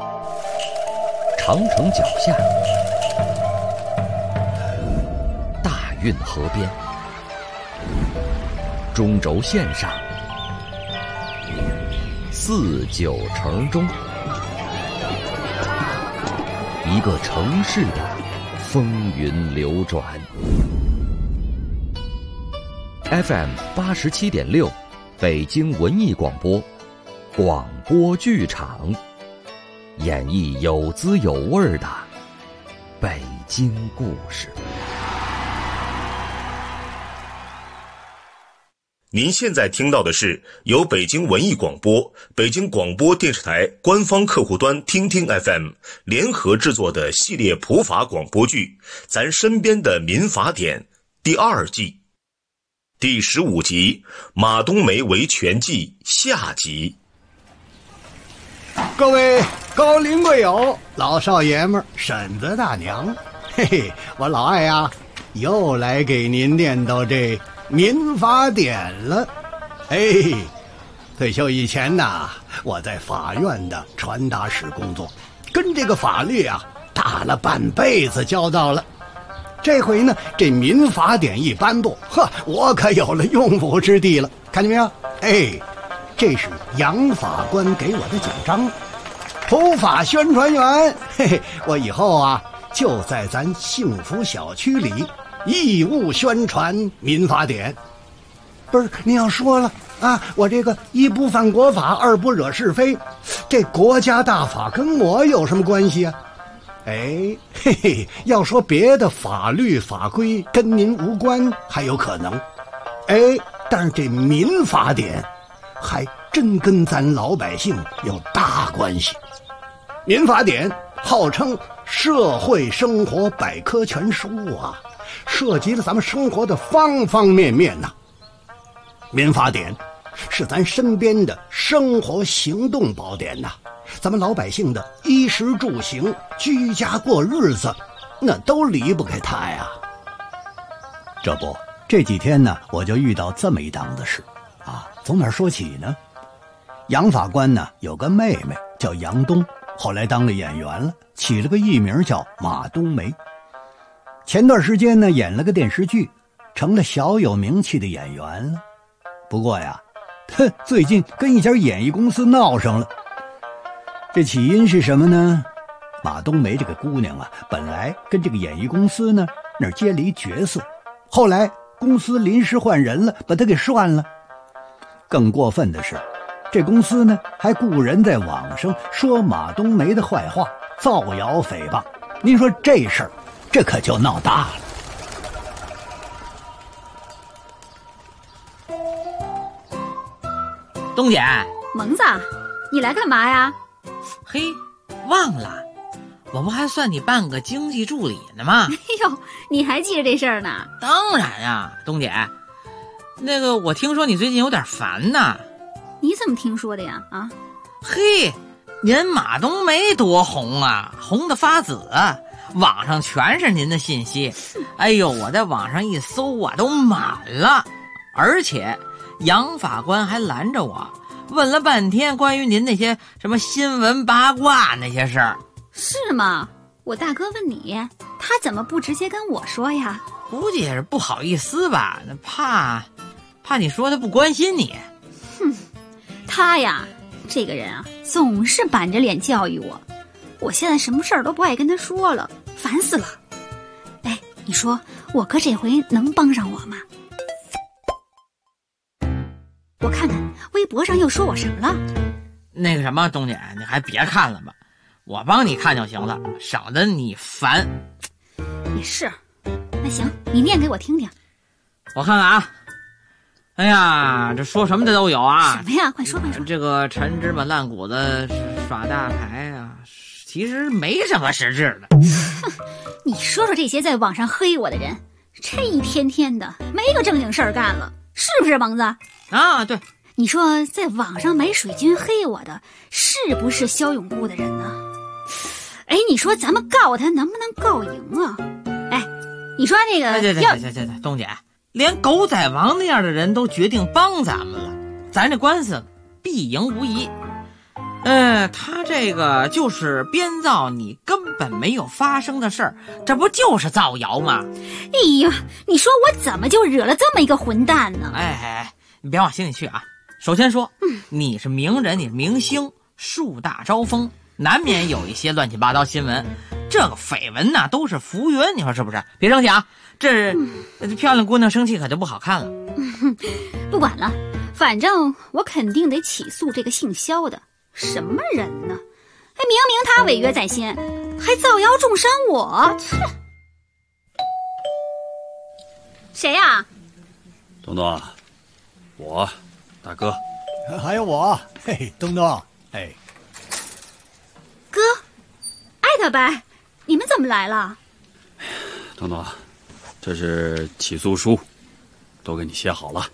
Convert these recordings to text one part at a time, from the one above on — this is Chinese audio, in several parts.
长城脚下，大运河边，中轴线上，四九城中，一个城市的风云流转。FM 87.6，北京文艺广播，广播剧场，演绎有滋有味的北京故事。 您现在听到的是由北京文艺广播、北京广播电视台官方客户端听听 FM 联合制作的系列普法广播剧《咱身边的民法典》第2季第15集《马冬梅维权记》下集。 各位高龄贵友、老少爷们儿、婶子大娘，嘿嘿，我老艾呀，又来给您念叨这民法典了。退休以前呐，我在法院的传达室工作，跟这个法律啊打了半辈子交道了。这回呢，这民法典一颁布，我可有了用武之地了。看见没有？这是杨法官给我的奖章，普法宣传员。我以后啊，就在咱幸福小区里义务宣传民法典。不是，您要说了啊，我这个一不犯国法，二不惹是非，这国家大法跟我有什么关系啊？要说别的法律法规跟您无关还有可能，但是这民法典还真跟咱老百姓有大关系。民法典号称社会生活百科全书啊，涉及了咱们生活的方方面面呐。民法典是咱身边的生活行动宝典呐，咱们老百姓的衣食住行、居家过日子，那都离不开它呀。这不，这几天呢，我就遇到这么一档子事啊。从哪儿说起呢？杨法官呢有个妹妹叫杨冬，后来当了演员了，起了个艺名叫马冬梅。前段时间呢演了个电视剧，成了小有名气的演员了。不过呀，最近跟一家演艺公司闹上了。这起因是什么呢？马冬梅这个姑娘啊，本来跟这个演艺公司呢那儿接了一角色，后来公司临时换人了，把她给涮了。更过分的是，这公司呢还雇人在网上说马冬梅的坏话，造谣诽谤。您说这事儿，这可就闹大了。 冬姐， 蒙子，你来干嘛呀？ 嘿，忘了，我不还算你半个经济助理呢吗？ 你还记着这事儿呢？ 当然呀，冬姐，那个我听说你最近有点烦呐。 你怎么听说的呀？啊？ 嘿，您马冬梅多红啊，红得发紫啊，网上全是您的信息。我在网上一搜啊，都满了，而且杨法官还拦着我，问了半天关于您那些什么新闻八卦那些事儿。 是吗？我大哥问你，他怎么不直接跟我说呀？ 估计也是不好意思吧，怕你说他不关心你。 他呀，这个人啊，总是板着脸教育我，我现在什么事儿都不爱跟他说了，烦死了。你说我哥这回能帮上我吗？我看看微博上又说我什么了。 那个什么，冬姐，你还别看了吧，我帮你看就行了，省得你烦。 也是，那行，你念给我听听。 我看看啊，这说什么的都有啊。 什么呀？快说快说。 这个陈芝麻烂谷子耍大牌啊，其实没什么实质的。 你说说这些在网上黑我的人，这一天天的没个正经事儿干了，是不是蒙子？ 啊，对。 你说在网上买水军黑我的，是不是骁勇部的人呢？你说咱们告他能不能告赢啊？你说那个对，冬姐，连狗仔王那样的人都决定帮咱们了，咱这官司必赢无疑。 他这个就是编造你根本没有发生的事儿，这不就是造谣吗？ 哎呀，你说我怎么就惹了这么一个混蛋呢？ 哎，你别往心里去啊。首先说，你是名人，你是明星，树大招风，难免有一些乱七八糟新闻。这个绯闻呢，都是浮云，你说是不是？别生气啊，这漂亮姑娘生气可就不好看了。 不管了，反正我肯定得起诉这个姓肖的。什么人呢？哎，明明他违约在先，还造谣重伤我。谁呀？ 东东，我大哥。 还有我，嘿，东东，哎， 哥，艾大伯，你们怎么来了？ 东东，这是起诉书，都给你写好了。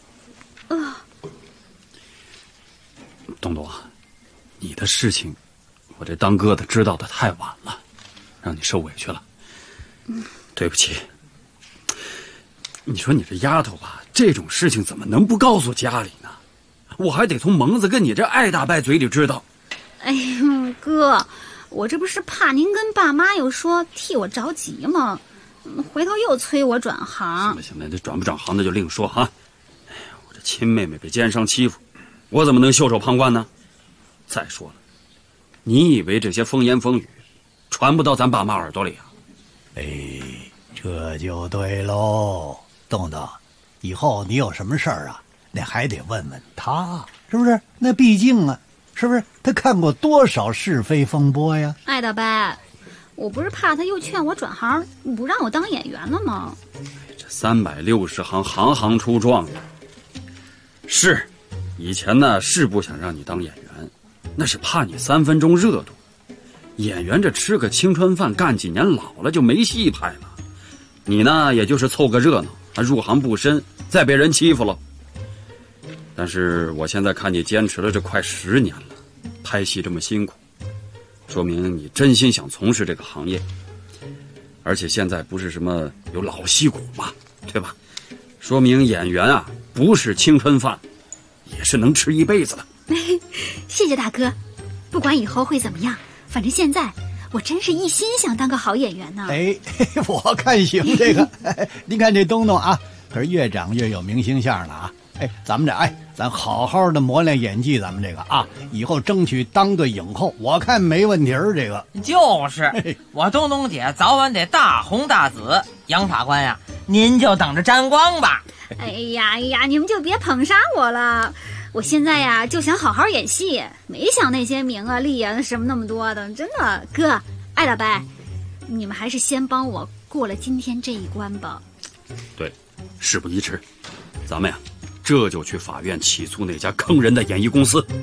东东啊，你的事情，我这当哥的知道的太晚了，让你受委屈了。对不起。你说你这丫头吧，这种事情怎么能不告诉家里呢？我还得从蒙子跟你这艾大伯嘴里知道。 哎呦，哥，我这不是怕您跟爸妈又说替我着急吗？回头又催我转行。 行了，这转不转行的就另说哈。哎呀，我这亲妹妹被奸商欺负，我怎么能袖手旁观呢？再说了，你以为这些风言风语传不到咱爸妈耳朵里啊？ 哎，这就对喽，东东，以后你有什么事儿啊，那还得问问他，是不是？那毕竟啊，是不是他看过多少是非风波呀？ 艾大伯，我不是怕他又劝我转行，不让我当演员了吗？ 这360行，行行出状元。是，以前呢是不想让你当演员，那是怕你3分钟热度。演员这吃个青春饭，干几年老了就没戏拍了。你呢，也就是凑个热闹，入行不深，再被人欺负了。但是我现在看你坚持了这快10年了，拍戏这么辛苦，说明你真心想从事这个行业。而且现在不是什么有老戏骨嘛，对吧？说明演员啊，不是青春饭，也是能吃一辈子的。 谢谢大哥，不管以后会怎么样，反正现在我真是一心想当个好演员呢。 哎，我看行这个。您看这东东啊，可是越长越有明星相了啊。哎，咱们咱好好的磨练演技，咱们这个啊，以后争取当个影后，我看没问题儿。这个就是我东东姐早晚得大红大紫。杨法官呀，您就等着沾光吧。 哎呀，你们就别捧杀我了。我现在呀就想好好演戏，没想那些名啊利啊什么那么多的。真的，哥，艾大伯，你们还是先帮我过了今天这一关吧。 对，事不宜迟，咱们呀这就去法院起诉那家坑人的演艺公司。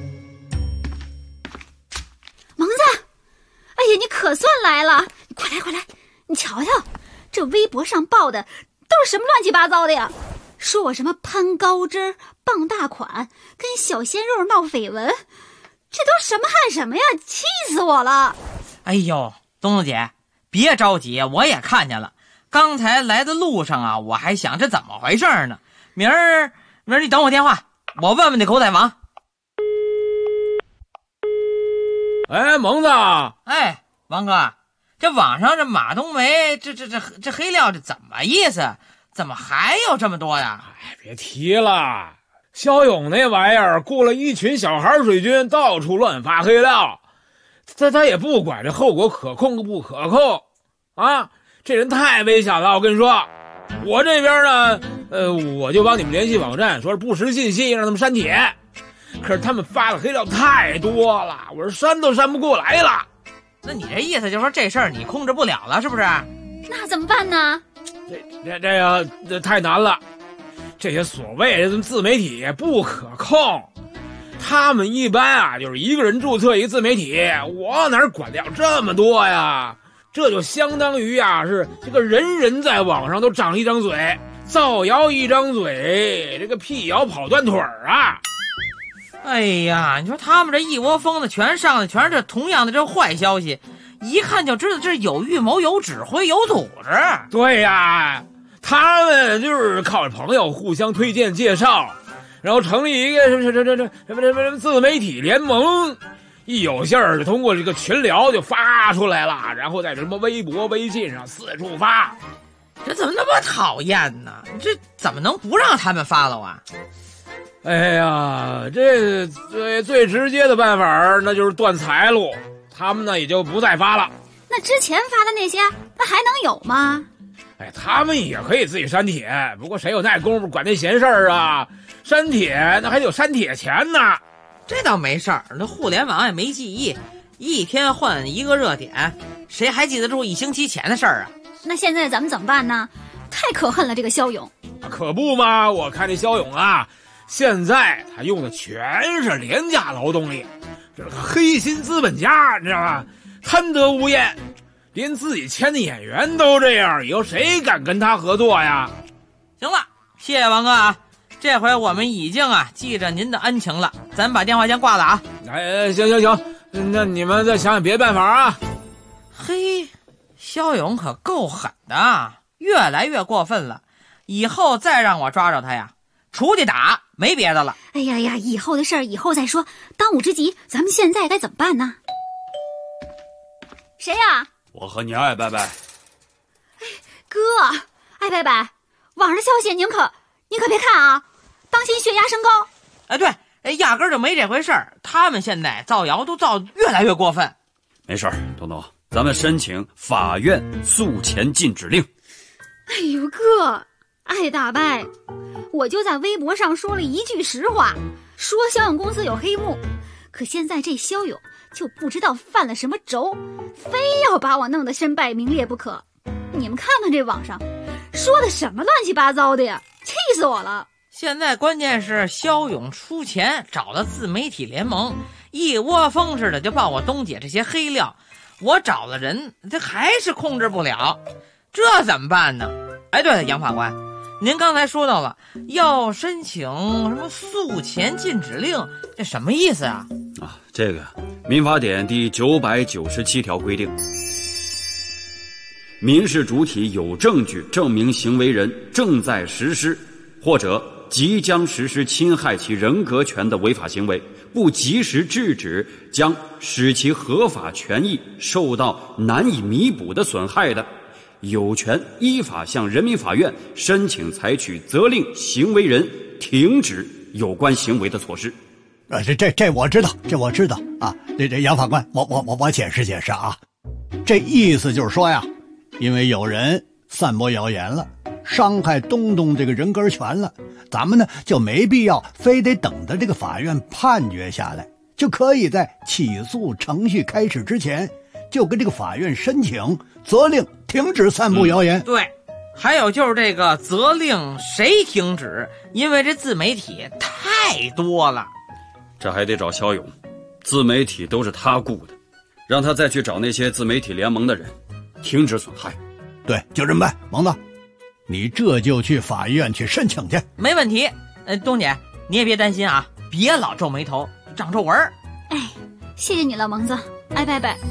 蒙子，哎呀，你可算来了！你快来，你瞧瞧，这微博上报的都是什么乱七八糟的呀？说我什么攀高枝、傍大款，跟小鲜肉闹绯闻，这都什么汉什么呀？气死我了！ 哎呦，东东姐，别着急，我也看见了。刚才来的路上啊，我还想这怎么回事呢？明儿你等我电话，我问问那狗仔王。 哎，蒙子， 哎，王哥，这网上这马冬梅这黑料这怎么意思？怎么还有这么多呀？ 哎，别提了，肖勇那玩意儿雇了一群小孩水军，到处乱发黑料，他也不管这后果可控不可控啊！这人太危险了，我跟你说，我这边呢，我就帮你们联系网站，说是不实信息，让他们删帖。可是他们发的黑料太多了，我说删都删不过来了。 那你这意思就是说这事儿你控制不了了，是不是？ 那怎么办呢？ 这太难了。这些所谓的自媒体不可控，他们一般啊就是一个人注册一个自媒体，我哪管得了这么多呀？这就相当于啊是这个人人在网上都长一张嘴，造谣一张嘴，这个辟谣跑断腿儿啊！ 哎呀，你说他们这一窝蜂的全上的全是这同样的这坏消息，一看就知道这是有预谋、有指挥、有组织。 对呀，他们就是靠朋友互相推荐介绍，然后成立一个什么自媒体联盟， 一有信儿通过这个群聊就发出来了，然后在什么微博、微信上四处发。 这怎么那么讨厌呢？这怎么能不让他们发了啊？ 哎呀，这最直接的办法那就是断财路，他们呢也就不再发了。 那之前发的那些，那还能有吗？ 哎，他们也可以自己删帖，不过谁有那功夫管那闲事儿啊？删帖那还得有删帖钱呢。 这倒没事儿，那互联网也没记忆，一天换一个热点，谁还记得住1星期前的事儿啊？ 那现在咱们怎么办呢？太可恨了，这个肖勇。 可不嘛，我看这肖勇啊，现在他用的全是廉价劳动力，这个黑心资本家，你知道吧？贪得无厌，连自己签的演员都这样，以后谁敢跟他合作呀？ 行了，谢谢王哥啊，这回我们已经记着您的恩情了，咱把电话先挂了啊。 行，那你们再想想别的办法啊。 嘿，肖勇可够狠的，越来越过分了，以后再让我抓着他呀，出去打，没别的了。 哎呀，以后的事儿以后再说，当务之急，咱们现在该怎么办呢？谁呀？ 我和你爱拜拜。 哥，爱拜拜，网上消息您可别看啊，当心血压升高。 哎，对，压根儿就没这回事儿，他们现在造谣都造越来越过分。 没事儿，东东，咱们申请法院诉前禁止令。 哎呦哥，爱大拜，我就在微博上说了一句实话，说肖勇公司有黑幕，可现在这肖勇就不知道犯了什么轴，非要把我弄得身败名裂不可。你们看看这网上说的什么乱七八糟的呀，气死我了。 现在关键是肖勇出钱找了自媒体联盟，一窝蜂似的就报我东姐这些黑料，我找了人，这还是控制不了，这怎么办呢？哎，对了，杨法官，您刚才说到了要申请什么诉前禁止令，这什么意思啊？ 这个民法典第997条规定，民事主体有证据证明行为人正在实施或者即将实施侵害其人格权的违法行为，不及时制止，将使其合法权益受到难以弥补的损害的，有权依法向人民法院申请采取责令行为人停止有关行为的措施。 这我知道，啊。这杨法官，我解释啊。这意思就是说呀，因为有人散播谣言了，伤害东东这个人格权了，咱们呢就没必要非得等着这个法院判决下来，就可以在起诉程序开始之前，就跟这个法院申请责令停止散布谣言。 对，还有就是这个责令谁停止，因为这自媒体太多了。 这还得找肖勇，自媒体都是他雇的，让他再去找那些自媒体联盟的人，停止损害。 对，就这么办。蒙子，你这就去法院去申请去。 没问题。东姐，你也别担心啊，别老皱眉头，长皱纹。 哎，谢谢你了，蒙子，爱拜拜。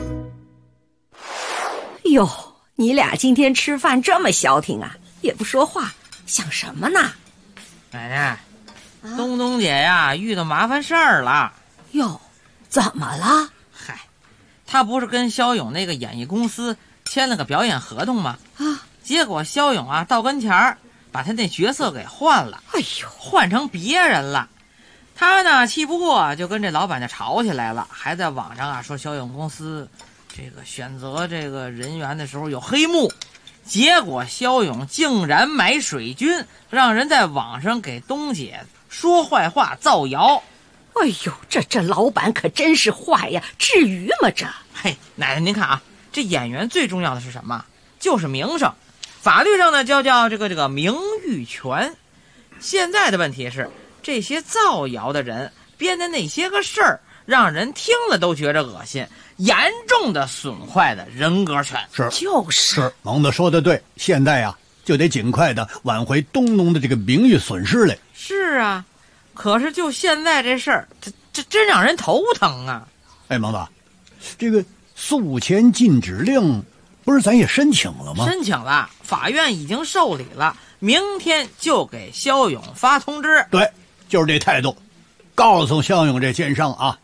哟，你俩今天吃饭这么消停啊，也不说话，想什么呢？ 奶奶，东姐呀，遇到麻烦事儿了。 哟，怎么了？ 嗨，她不是跟肖勇那个演艺公司签了个表演合同吗？结果肖勇到跟前儿把他那角色给换了，换成别人了。他呢气不过，就跟这老板就吵起来了，还在网上说肖勇公司这个选择这个人员的时候有黑幕。结果肖勇竟然买水军，让人在网上给东姐说坏话造谣。 哎呦，这老板可真是坏呀，至于吗这？ 嘿，奶奶您看这演员最重要的是什么？就是名声。法律上呢叫这个名誉权。现在的问题是，这些造谣的人编的那些个事儿，让人听了都觉着恶心，严重的损坏了人格权。 是蒙子说的对，现在就得尽快的挽回东东的这个名誉损失来。 是啊，可是就现在这事儿，这真让人头疼啊。 哎，蒙子，这个诉前禁止令不是咱也申请了吗？ 申请了，法院已经受理了，明天就给肖勇发通知。 对，就是这态度，告诉肖勇这奸商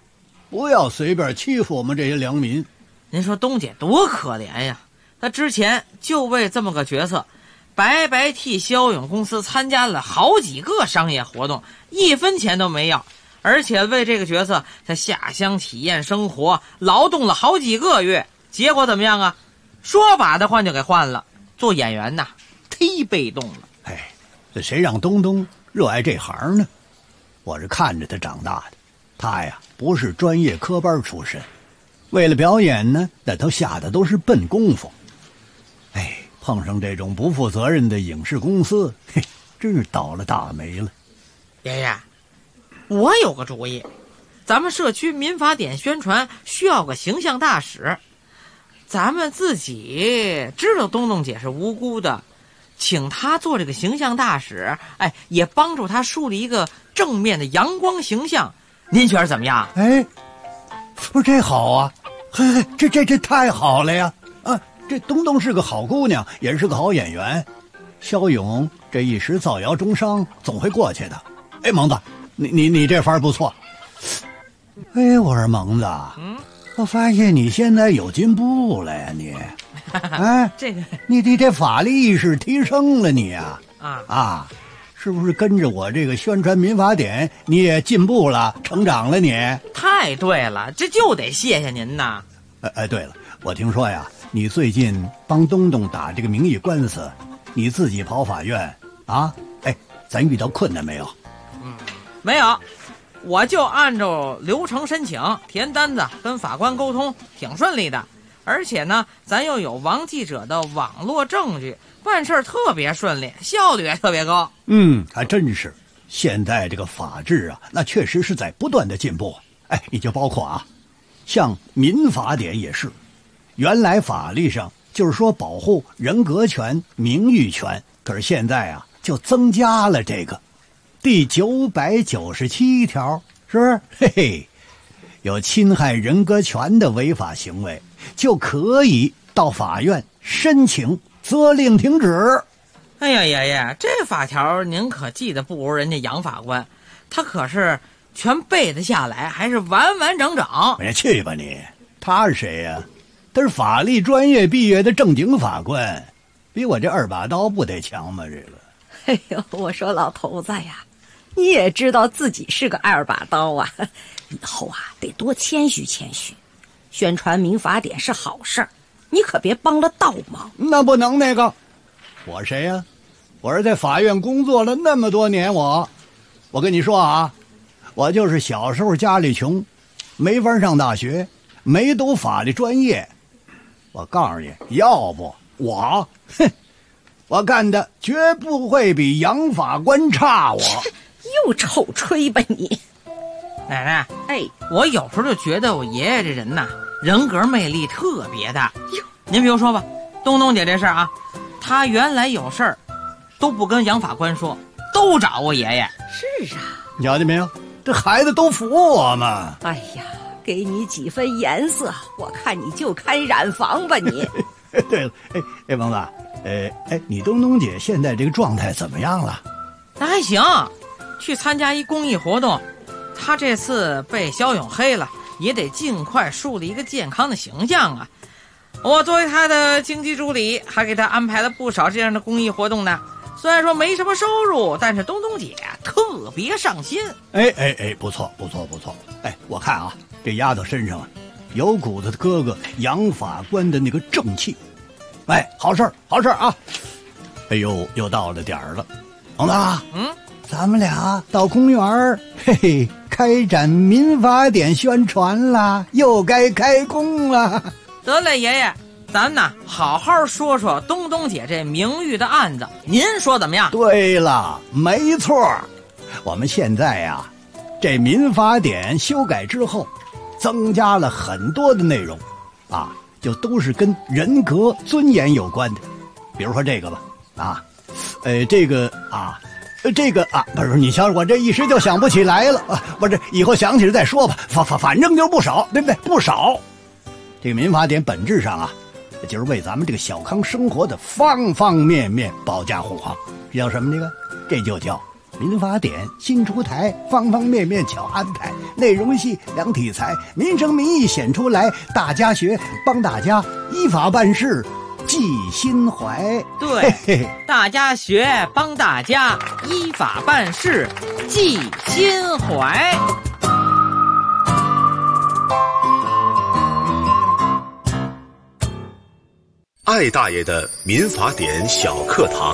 不要随便欺负我们这些良民。 您说东姐多可怜呀，她之前就为这么个角色白白替肖勇公司参加了好几个商业活动，1分钱都没要，而且为这个角色她下乡体验生活，劳动了好几个月，结果怎么样啊？说把他换就给换了，做演员呐忒被动了。 哎，这谁让东东热爱这行呢？我是看着他长大的，他呀不是专业科班出身，为了表演呢，那都下的都是笨功夫。哎，碰上这种不负责任的影视公司，嘿，真是倒了大霉了。 爷爷，我有个主意，咱们社区民法典宣传需要个形象大使，咱们自己知道东东姐是无辜的，请他做这个形象大使，哎，也帮助他树立一个正面的阳光形象，您觉得怎么样？ 哎，不是这好啊，嘿，这太好了呀！啊，这东东是个好姑娘，也是个好演员。肖勇这一时造谣中伤，总会过去的。哎，蒙子，你这法儿不错。哎，我说蒙子，我发现你现在有进步了呀，你。哎， 这个你这法律意识提升了，你呀， 啊， 是不是跟着我这个宣传民法典，你也进步了，成长了你？ 太对了，这就得谢谢您呐。 对了，我听说呀，你最近帮东东打这个名誉官司，你自己跑法院啊？哎，咱遇到困难没有？ 没有，我就按照流程申请，填单子，跟法官沟通，挺顺利的。而且呢，咱又有王记者的网络证据，办事特别顺利，效率也特别高。 还真是。现在这个法治啊，那确实是在不断的进步。哎，你就包括啊，像民法典也是，原来法律上就是说保护人格权、名誉权，可是现在啊，就增加了这个第997条，是不是？嘿嘿，有侵害人格权的违法行为，就可以到法院申请责令停止。 哎呀爷爷，这法条您可记得不如人家杨法官，他可是全背得下来，还是完完整整。 哎，去吧你！他是谁呀？他是法律专业毕业的正经法官，比我这2把刀不得强吗？这个。 哎呦，我说老头子呀，你也知道自己是个2把刀啊，以后啊得多谦虚谦虚。宣传民法典是好事儿，你可别帮了倒忙。 那不能那个，我谁呀？我是在法院工作了那么多年，我跟你说啊，我就是小时候家里穷，没法上大学，没读法律专业。我告诉你，要不我干的绝不会比杨法官差。我又臭吹吧你！ 奶奶， 哎， 我有时候就觉得我爷爷这人呐，人格魅力特别大。您比如说吧，东东姐这事儿啊，他原来有事儿都不跟杨法官说，都找我爷爷。 是啊， 你瞧见没有？这孩子都服我嘛。 哎呀，给你几分颜色，我看你就看染房吧你。 对了，哎，王子，你东东姐现在这个状态怎么样了？ 那还行，去参加一公益活动，他这次被肖勇黑了，也得尽快树立一个健康的形象啊。我作为他的经济助理，还给他安排了不少这样的公益活动呢。虽然说没什么收入，但是东东姐特别上心。 哎，不错。哎，我看啊，这丫头身上啊，有股子哥哥杨法官的那个正气。哎，好事啊！哎呦，又到了点儿了，王子，咱们俩到公园，嘿嘿，开展民法典宣传啦，又该开工了。 得嘞，爷爷，咱呐好好说说东东姐这名誉的案子，您说怎么样？ 对了，没错，我们现在呀，这民法典修改之后，增加了很多的内容，啊，就都是跟人格尊严有关的。比如说这个吧，不是，你瞧我这一时就想不起来了啊，不是，以后想起来再说吧。反正就不少，对不对？不少。这个民法典本质上啊，就是为咱们这个小康生活的方方面面保驾护航。这叫什么？这就叫民法典新出台，方方面面巧安排，内容细，量体裁，民生民意显出来，大家学，帮大家依法办事，记心怀。 对，大家学，帮大家依法办事，记心怀。 艾大爷的民法典小课堂。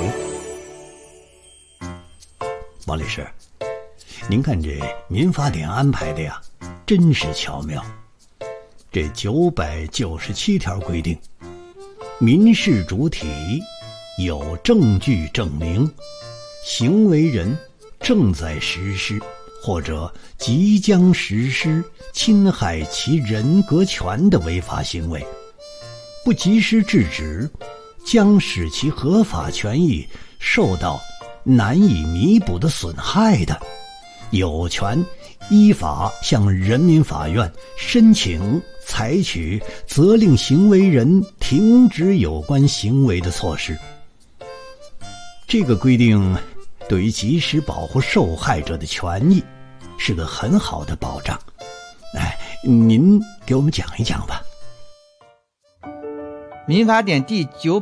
王律师，您看这民法典安排的呀，真是巧妙。这997条规定，民事主体有证据证明行为人正在实施或者即将实施侵害其人格权的违法行为，不及时制止，将使其合法权益受到难以弥补的损害的，有权依法向人民法院申请采取责令行为人停止有关行为的措施。这个规定对于及时保护受害者的权益是个很好的保障。您给我们讲一讲吧。 民法典第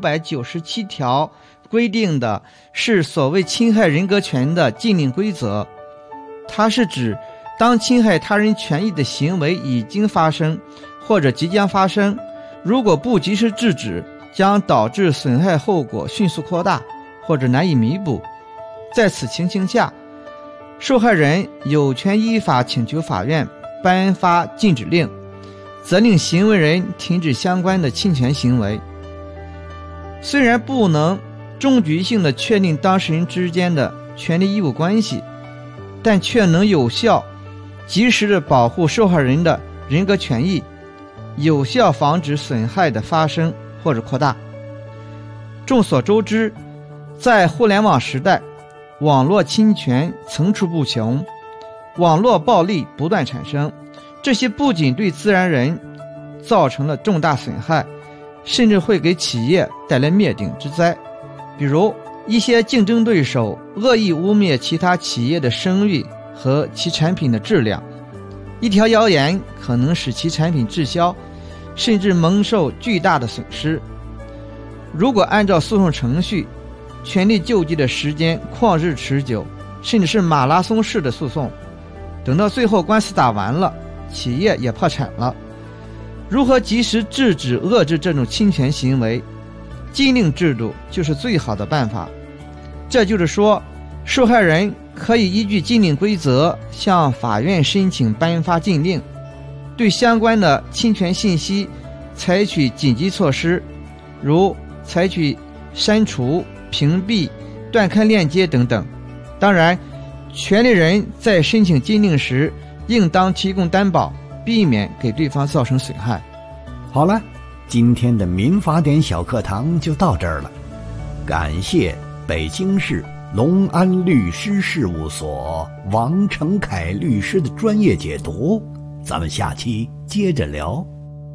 997条规定的是所谓侵害人格权的禁令规则，它是指当侵害他人权益的行为已经发生或者即将发生，如果不及时制止，将导致损害后果迅速扩大或者难以弥补。在此情形下，受害人有权依法请求法院颁发禁止令，责令行为人停止相关的侵权行为。虽然不能终局性地确定当事人之间的权利义务关系，但却能有效及时地保护受害人的人格权益，有效防止损害的发生或者扩大。众所周知，在互联网时代，网络侵权层出不穷，网络暴力不断产生，这些不仅对自然人造成了重大损害，甚至会给企业带来灭顶之灾。比如一些竞争对手恶意污蔑其他企业的声誉和其产品的质量，一条谣言可能使其产品滞销，甚至蒙受巨大的损失。如果按照诉讼程序，权利救济的时间旷日持久，甚至是马拉松式的诉讼，等到最后官司打完了，企业也破产了。如何及时制止遏制这种侵权行为，禁令制度就是最好的办法。这就是说，受害人可以依据禁令规则向法院申请颁发禁令，对相关的侵权信息采取紧急措施，如采取删除、屏蔽、断开链接等等。当然，权利人在申请禁令时应当提供担保，避免给对方造成损害。 好了，今天的民法典小课堂就到这儿了，感谢北京市隆安律师事务所王成凯律师的专业解读，咱们下期接着聊。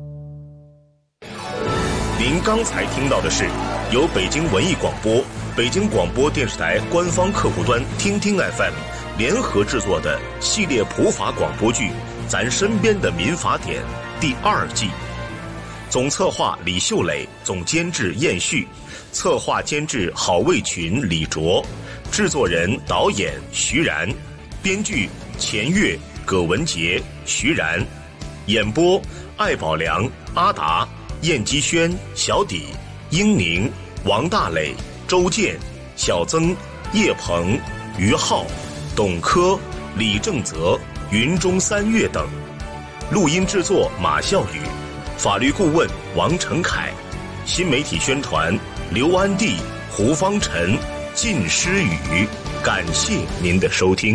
您刚才听到的是由北京文艺广播、北京广播电视台官方客户端听听 FM 联合制作的系列普法广播剧《咱身边的民法典》第2季。总策划李秀磊，总监制燕旭，策划监制郝卫群、李卓，制作人导演徐然，编剧钱月、葛文杰、徐然，演播艾宝良、阿达、燕基轩、小底、英宁、王大磊、周健、小曾、叶鹏、于浩、董科、李正泽、云中三月等。录音制作马笑宇，法律顾问王成凯，新媒体宣传刘安娣、胡方晨、靳诗雨。感谢您的收听。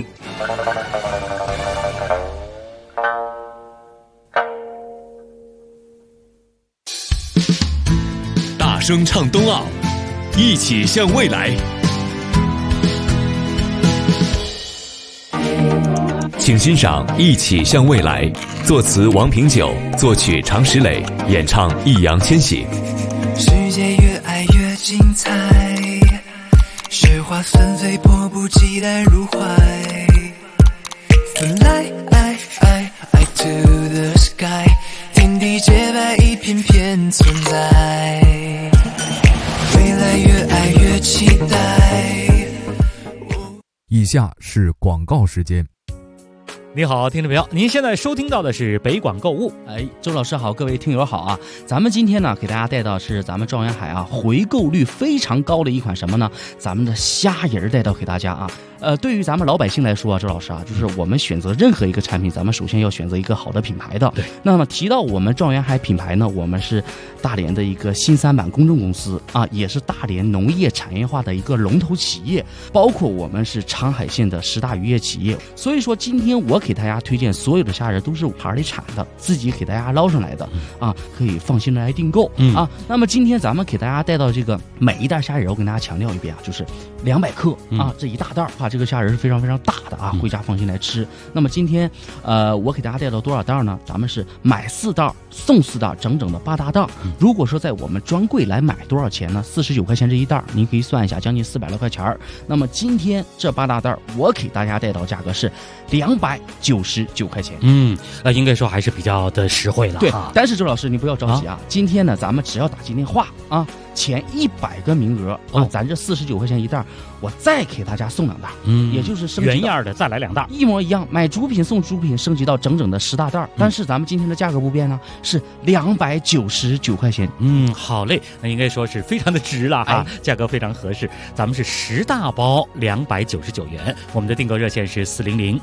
大声唱冬奥，一起向未来。请欣赏《一起向未来》，作词王平久，作曲常石磊，演唱易烊千玺。 世界越爱越精彩，是花纷飞，迫不及待入怀。Fly to the sky， 天地洁白一片片存在，未来越爱越期待。 以下是广告时间。 你好，听众朋友，您现在收听到的是北广购物。 周老师好，各位听友好啊！咱们今天呢，给大家带到是咱们状元海啊，回购率非常高的一款什么呢？咱们的虾仁带到给大家啊。对于咱们老百姓来说啊，周老师啊，就是我们选择任何一个产品，咱们首先要选择一个好的品牌的。对。那么提到我们状元海品牌呢，我们是大连的一个新三板公证公司啊，也是大连农业产业化的一个龙头企业，包括我们是长海县的10大渔业企业。所以说，今天我给大家推荐所有的虾仁都是海里产的，自己给大家捞上来的啊，可以放心的来订购啊。那么今天咱们给大家带到这个每一袋虾仁，我跟大家强调一遍啊，就是200克啊，这一大袋啊，这个虾仁是非常非常大的啊，回家放心来吃。那么今天我给大家带到多少袋呢？咱们是买4袋送4袋，整整的8大袋。如果说在我们专柜来买多少钱呢？49块钱这一袋，您可以算一下，将近400来块钱。那么今天这8大袋我给大家带到价格是299块钱。 应该说还是比较的实惠了。 对，但是周老师你不要着急啊，今天呢咱们只要打进电话啊，前100个名额啊，咱这49块钱一袋，我再给大家送2袋，也就是升级原样的再来2袋， 一模一样，买主品送主品，升级到整整的10大袋。但是咱们今天的价格不变呢，是299块钱。 好嘞，那应该说是非常的值了哈，价格非常合适。咱们是10大包299元，我们的订购热线是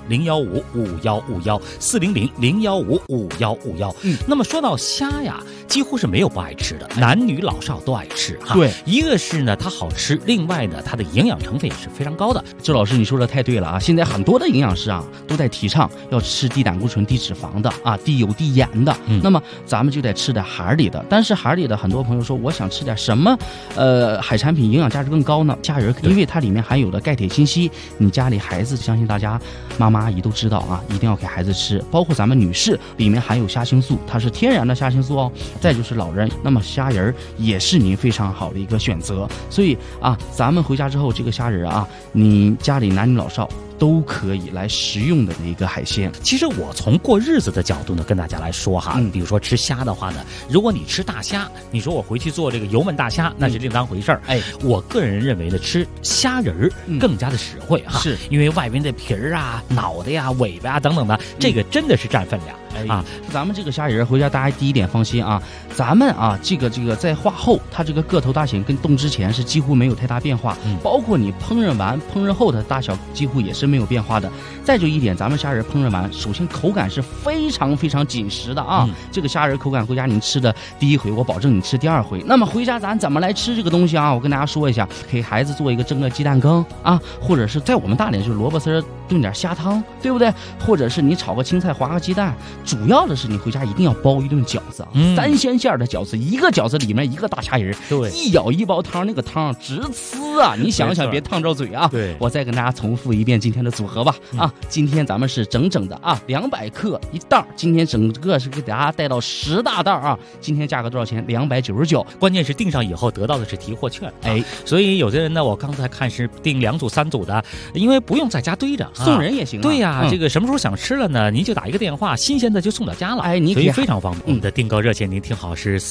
400-015-5151，400-015-5151。那么说到虾呀，几乎是没有不爱吃的，男女老少都爱吃哈。 对， 一个是呢它好吃，另外呢它的营养成分也是非常高的。 周老师你说的太对了啊！现在很多的营养师啊都在提倡要吃低胆固醇、低脂肪的啊，低油、低盐的。那么咱们就得吃点海里的。但是海里的很多朋友说，我想吃点什么海产品营养价值更高呢？虾仁，因为它里面含有的钙、铁、锌、硒，你家里孩子相信大家妈妈阿姨都知道啊，一定要给孩子吃。包括咱们女士里面含有虾青素，它是天然的虾青素哦。再就是老人，那么虾仁也是您非常好的一个选择。所以啊，咱们回家之后这个虾仁啊，你家里男女老少都可以来食用的一个海鲜。 其实我从过日子的角度呢，跟大家来说哈，比如说吃虾的话呢，如果你吃大虾，你说我回去做这个油焖大虾，那是另当回事儿。我个人认为呢，吃虾仁更加的实惠哈，是因为外面的皮儿啊、脑袋呀、尾巴啊等等的，这个真的是占分量。咱们这个虾仁回家大家第一点放心啊，咱们啊这个在化后，它这个个头大小跟冻之前是几乎没有太大变化，包括你烹饪完烹饪后的大小几乎也是没有变化的。再就一点，咱们虾仁烹饪完，首先口感是非常非常紧实的啊，这个虾仁口感回家您吃的第一回，我保证你吃第2回。那么回家咱怎么来吃这个东西啊？我跟大家说一下，给孩子做一个蒸个鸡蛋羹啊，或者是在我们大连就是萝卜丝炖点虾汤，对不对？或者是你炒个青菜划个鸡蛋。主要的是你回家一定要包一顿饺子啊，3鲜馅的饺子，一个饺子里面一个大虾仁，对，一舀一包汤，那个汤直呲啊！你想想别烫着嘴啊！对，我再跟大家重复一遍今天的组合吧啊！今天咱们是整整的啊200克一袋，今天整个是给大家带到10大袋啊！今天价格多少钱？299， 关键是订上以后得到的是提货券，所以有的人呢，我刚才看是订2组3组的，因为不用在家堆着， 送人也行啊。 对呀，这个什么时候想吃了呢？您就打一个电话，新鲜的就送到家了，所以非常方便。我们的订购热线您听好是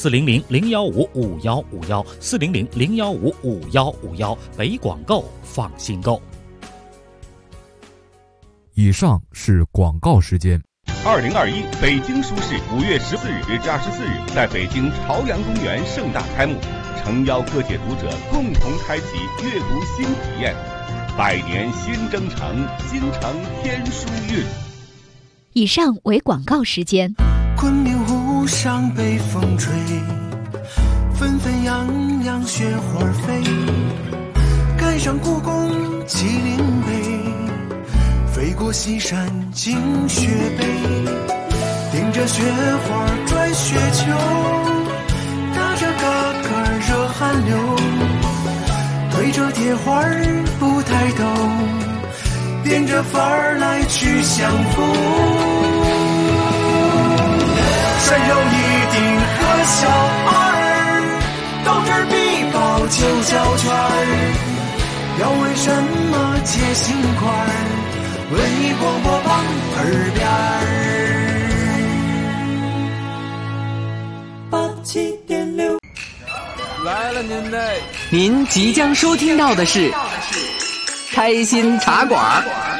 400-015-5151，400-015-5151，北广购放心购。 以上是广告时间。 2021北京书市5月14日至24日在北京朝阳公园盛大开幕，诚邀各界读者共同开启阅读新体验。百年新征程，京城天书韵。 以上为广告时间。 昆明湖上北风吹，纷纷扬扬雪花飞，赶上故宫麒麟碑，飞过西山惊雪北，顶着雪花转雪球，打着嘎嘎热汗流，推着铁环不抬头，变着法儿来去相逢。山肉一定和小二，斗智必报九角圈儿， 要问什么解心宽？文艺广播榜耳边87.6。 来了您嘞！ 您即将收听到的是开心茶馆。